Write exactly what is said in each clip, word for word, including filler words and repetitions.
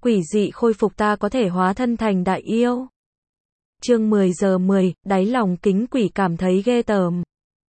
Quỷ dị khôi phục ta có thể hóa thân thành đại yêu. Chương mười giờ mười, đáy lòng kính quỷ cảm thấy ghê tởm.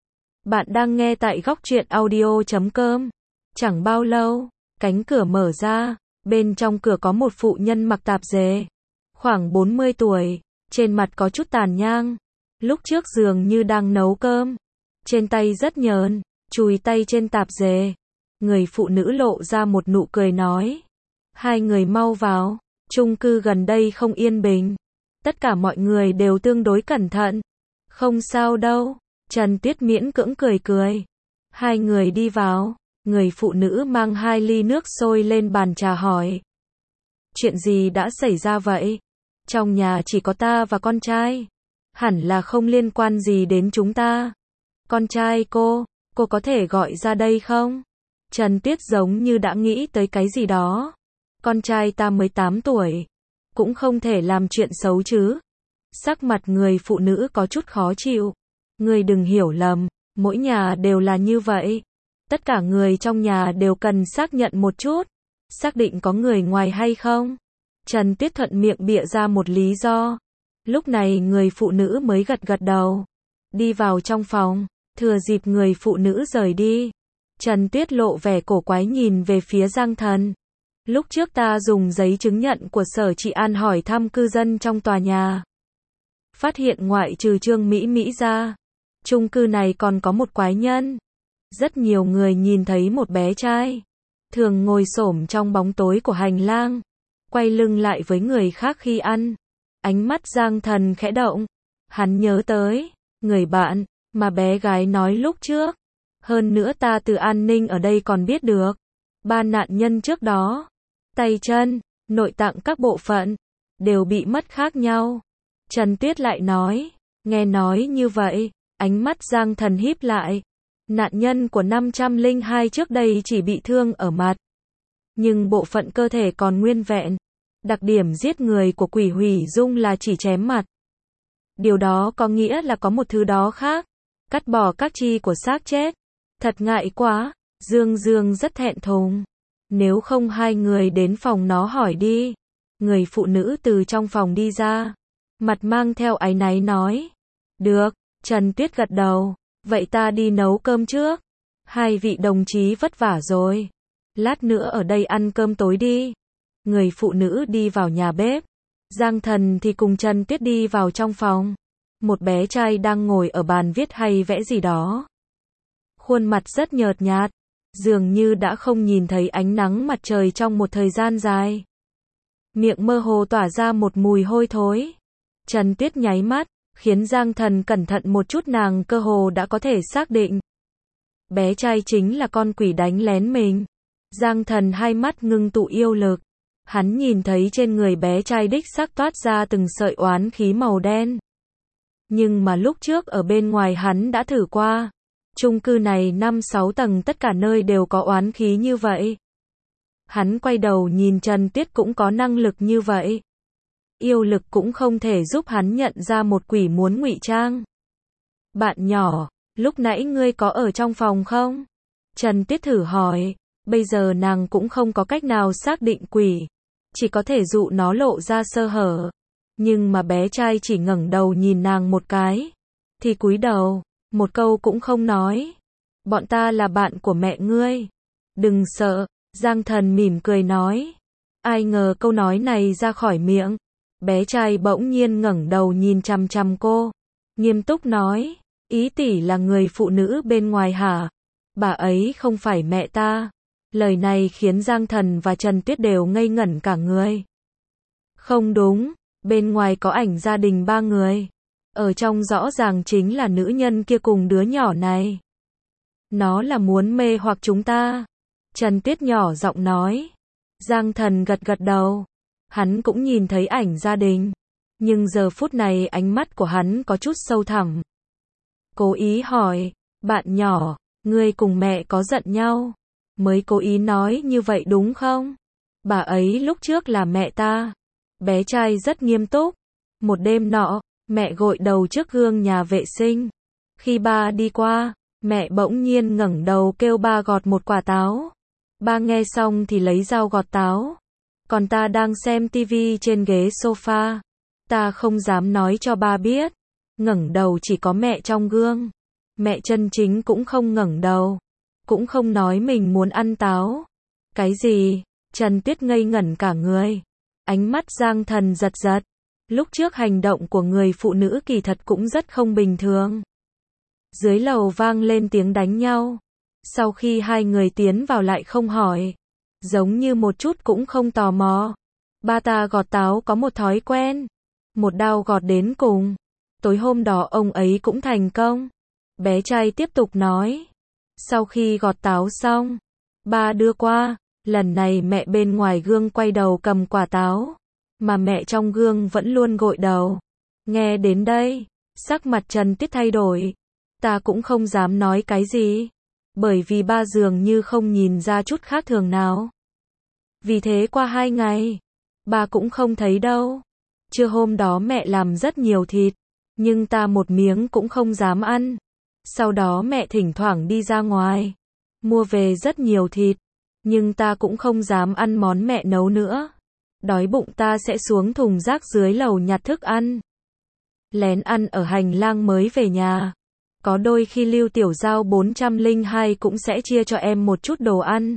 Bạn đang nghe tại góc truyện audio chấm com. Chẳng bao lâu, cánh cửa mở ra, bên trong cửa có một phụ nhân mặc tạp dề, khoảng bốn mươi tuổi, trên mặt có chút tàn nhang, lúc trước dường như đang nấu cơm, trên tay rất nhờn, chùi tay trên tạp dề. Người phụ nữ lộ ra một nụ cười nói, hai người mau vào, chung cư gần đây không yên bình, tất cả mọi người đều tương đối cẩn thận. Không sao đâu, Trần Tuyết miễn cưỡng cười cười. Hai người đi vào, người phụ nữ mang hai ly nước sôi lên bàn trà hỏi, chuyện gì đã xảy ra vậy? Trong nhà chỉ có ta và con trai, hẳn là không liên quan gì đến chúng ta. Con trai cô, cô có thể gọi ra đây không? Trần Tuyết giống như đã nghĩ tới cái gì đó. Con trai ta mới tám tuổi, cũng không thể làm chuyện xấu chứ. Sắc mặt người phụ nữ có chút khó chịu. Người đừng hiểu lầm, mỗi nhà đều là như vậy. Tất cả người trong nhà đều cần xác nhận một chút, xác định có người ngoài hay không. Trần Tuyết thuận miệng bịa ra một lý do. Lúc này người phụ nữ mới gật gật đầu, đi vào trong phòng, thừa dịp người phụ nữ rời đi. Trần Tuyết lộ vẻ cổ quái nhìn về phía Giang Thần. Lúc trước ta dùng giấy chứng nhận của Sở Trị An hỏi thăm cư dân trong tòa nhà, phát hiện ngoại trừ Trương Mỹ Mỹ ra, chung cư này còn có một quái nhân. Rất nhiều người nhìn thấy một bé trai, thường ngồi xổm trong bóng tối của hành lang, quay lưng lại với người khác khi ăn. Ánh mắt Giang Thần khẽ động, hắn nhớ tới người bạn mà bé gái nói lúc trước. Hơn nữa ta từ an ninh ở đây còn biết được, ba nạn nhân trước đó, tay chân, nội tạng các bộ phận, đều bị mất khác nhau. Trần Tuyết lại nói, nghe nói như vậy, ánh mắt Giang Thần híp lại. Nạn nhân của năm trăm lẻ hai trước đây chỉ bị thương ở mặt, nhưng bộ phận cơ thể còn nguyên vẹn. Đặc điểm giết người của Quỷ Hủy Dung là chỉ chém mặt. Điều đó có nghĩa là có một thứ đó khác, cắt bỏ các chi của xác chết. Thật ngại quá, Dương Dương rất thẹn thùng. Nếu không hai người đến phòng nó hỏi đi. Người phụ nữ từ trong phòng đi ra, mặt mang theo áy náy nói. Được, Trần Tuyết gật đầu, vậy ta đi nấu cơm trước. Hai vị đồng chí vất vả rồi, lát nữa ở đây ăn cơm tối đi. Người phụ nữ đi vào nhà bếp, Giang Thần thì cùng Trần Tuyết đi vào trong phòng. Một bé trai đang ngồi ở bàn viết hay vẽ gì đó. Khuôn mặt rất nhợt nhạt, dường như đã không nhìn thấy ánh nắng mặt trời trong một thời gian dài. Miệng mơ hồ tỏa ra một mùi hôi thối. Trần Tuyết nháy mắt, khiến Giang Thần cẩn thận một chút, nàng cơ hồ đã có thể xác định. Bé trai chính là con quỷ đánh lén mình. Giang Thần hai mắt ngưng tụ yêu lực. Hắn nhìn thấy trên người bé trai đích xác toát ra từng sợi oán khí màu đen. Nhưng mà lúc trước ở bên ngoài hắn đã thử qua. Chung cư này năm sáu tầng tất cả nơi đều có oán khí như vậy. Hắn quay đầu nhìn Trần Tuyết cũng có năng lực như vậy. Yêu lực cũng không thể giúp hắn nhận ra một quỷ muốn ngụy trang. Bạn nhỏ, lúc nãy ngươi có ở trong phòng không? Trần Tuyết thử hỏi. Bây giờ nàng cũng không có cách nào xác định quỷ, chỉ có thể dụ nó lộ ra sơ hở. Nhưng mà bé trai chỉ ngẩng đầu nhìn nàng một cái, thì cúi đầu, một câu cũng không nói. Bọn ta là bạn của mẹ ngươi, đừng sợ. Giang Thần mỉm cười nói. Ai ngờ câu nói này ra khỏi miệng, bé trai bỗng nhiên ngẩng đầu nhìn chằm chằm cô, nghiêm túc nói, ý tỷ là người phụ nữ bên ngoài hả? Bà ấy không phải mẹ ta. Lời này khiến Giang Thần và Trần Tuyết đều ngây ngẩn cả người. Không đúng, bên ngoài có ảnh gia đình ba người, ở trong rõ ràng chính là nữ nhân kia cùng đứa nhỏ này. Nó là muốn mê hoặc chúng ta. Trần Tuyết nhỏ giọng nói. Giang Thần gật gật đầu. Hắn cũng nhìn thấy ảnh gia đình, nhưng giờ phút này ánh mắt của hắn có chút sâu thẳm. Cố ý hỏi, bạn nhỏ, ngươi cùng mẹ có giận nhau? Mới cố ý nói như vậy đúng không? Bà ấy lúc trước là mẹ ta. Bé trai rất nghiêm túc. Một đêm nọ, mẹ gội đầu trước gương nhà vệ sinh. Khi ba đi qua, mẹ bỗng nhiên ngẩng đầu kêu ba gọt một quả táo. Ba nghe xong thì lấy dao gọt táo. Còn ta đang xem tivi trên ghế sofa. Ta không dám nói cho ba biết. Ngẩng đầu chỉ có mẹ trong gương. Mẹ chân chính cũng không ngẩng đầu. Cũng không nói mình muốn ăn táo. Cái gì? Trần Tuyết ngây ngẩn cả người. Ánh mắt Giang Thần giật giật. Lúc trước hành động của người phụ nữ kỳ thật cũng rất không bình thường. Dưới lầu vang lên tiếng đánh nhau. Sau khi hai người tiến vào lại không hỏi. Giống như một chút cũng không tò mò. Ba ta gọt táo có một thói quen. Một đao gọt đến cùng. Tối hôm đó ông ấy cũng thành công. Bé trai tiếp tục nói. Sau khi gọt táo xong, ba đưa qua. Lần này mẹ bên ngoài gương quay đầu cầm quả táo. Mà mẹ trong gương vẫn luôn gội đầu. Nghe đến đây, sắc mặt Trần Tuyết thay đổi. Ta cũng không dám nói cái gì. Bởi vì ba dường như không nhìn ra chút khác thường nào. Vì thế qua hai ngày, ba cũng không thấy đâu. Trưa hôm đó mẹ làm rất nhiều thịt. Nhưng ta một miếng cũng không dám ăn. Sau đó mẹ thỉnh thoảng đi ra ngoài. Mua về rất nhiều thịt. Nhưng ta cũng không dám ăn món mẹ nấu nữa. Đói bụng ta sẽ xuống thùng rác dưới lầu nhặt thức ăn. Lén ăn ở hành lang mới về nhà. Có đôi khi Lưu Tiểu Giao bốn trăm lẻ hai cũng sẽ chia cho em một chút đồ ăn.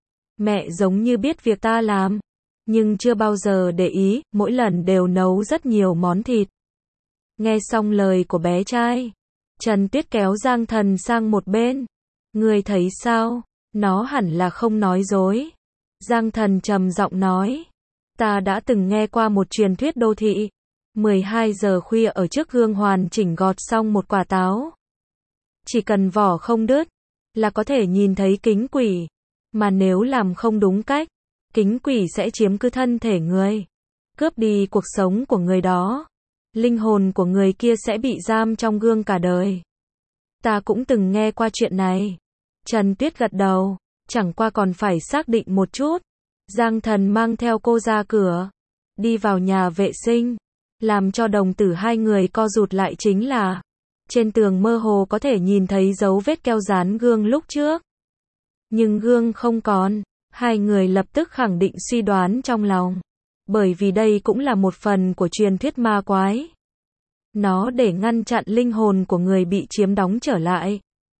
Mẹ giống như biết việc ta làm. Nhưng chưa bao giờ để ý, mỗi lần đều nấu rất nhiều món thịt. Nghe xong lời của bé trai, Trần Tuyết kéo Giang Thần sang một bên. Ngươi thấy sao? Nó hẳn là không nói dối. Giang Thần trầm giọng nói. Ta đã từng nghe qua một truyền thuyết đô thị. mười hai giờ khuya ở trước gương hoàn chỉnh gọt xong một quả táo. Chỉ cần vỏ không đứt, là có thể nhìn thấy kính quỷ. Mà nếu làm không đúng cách, kính quỷ sẽ chiếm cứ thân thể người. Cướp đi cuộc sống của người đó. Linh hồn của người kia sẽ bị giam trong gương cả đời. Ta cũng từng nghe qua chuyện này. Trần Tuyết gật đầu. Chẳng qua còn phải xác định một chút. Giang Thần mang theo cô ra cửa. Đi vào nhà vệ sinh. Làm cho đồng tử hai người co rụt lại chính là. Trên tường mơ hồ có thể nhìn thấy dấu vết keo dán gương lúc trước. Nhưng gương không còn. Hai người lập tức khẳng định suy đoán trong lòng. Bởi vì đây cũng là một phần của truyền thuyết ma quái. Nó để ngăn chặn linh hồn của người bị chiếm đóng trở lại.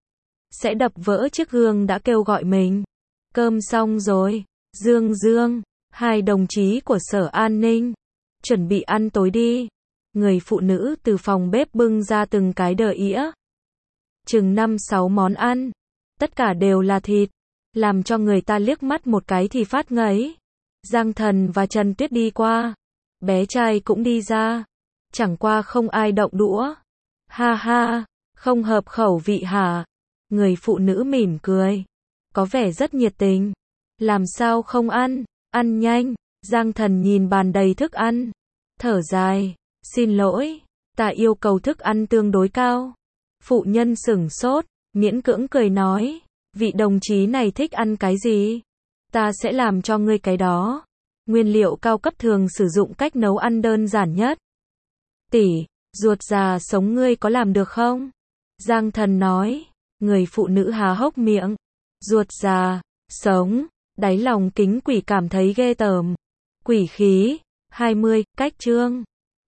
Sẽ đập vỡ chiếc gương đã kêu gọi mình. Cơm xong rồi. Dương Dương, hai đồng chí của Sở An ninh. Chuẩn bị ăn tối đi. Người phụ nữ từ phòng bếp bưng ra từng cái đờ ĩa. Chừng năm sáu món ăn. Tất cả đều là thịt. Làm cho người ta liếc mắt một cái thì phát ngấy. Giang Thần và Trần Tuyết đi qua. Bé trai cũng đi ra. Chẳng qua không ai động đũa. Ha ha, không hợp khẩu vị hả? Người phụ nữ mỉm cười. Có vẻ rất nhiệt tình. Làm sao không ăn? Ăn nhanh. Giang Thần nhìn bàn đầy thức ăn. Thở dài. Xin lỗi. Ta yêu cầu thức ăn tương đối cao. Phụ nhân sửng sốt. Miễn cưỡng cười nói. Vị đồng chí này thích ăn cái gì? Ta sẽ làm cho ngươi cái đó. Nguyên liệu cao cấp thường sử dụng cách nấu ăn đơn giản nhất. Tỷ, ruột già sống ngươi có làm được không? Giang Thần nói. Người phụ nữ há hốc miệng. Ruột già, sống. Đáy lòng kính quỷ cảm thấy ghê tởm. Quỷ khí. hai mươi, cách chương.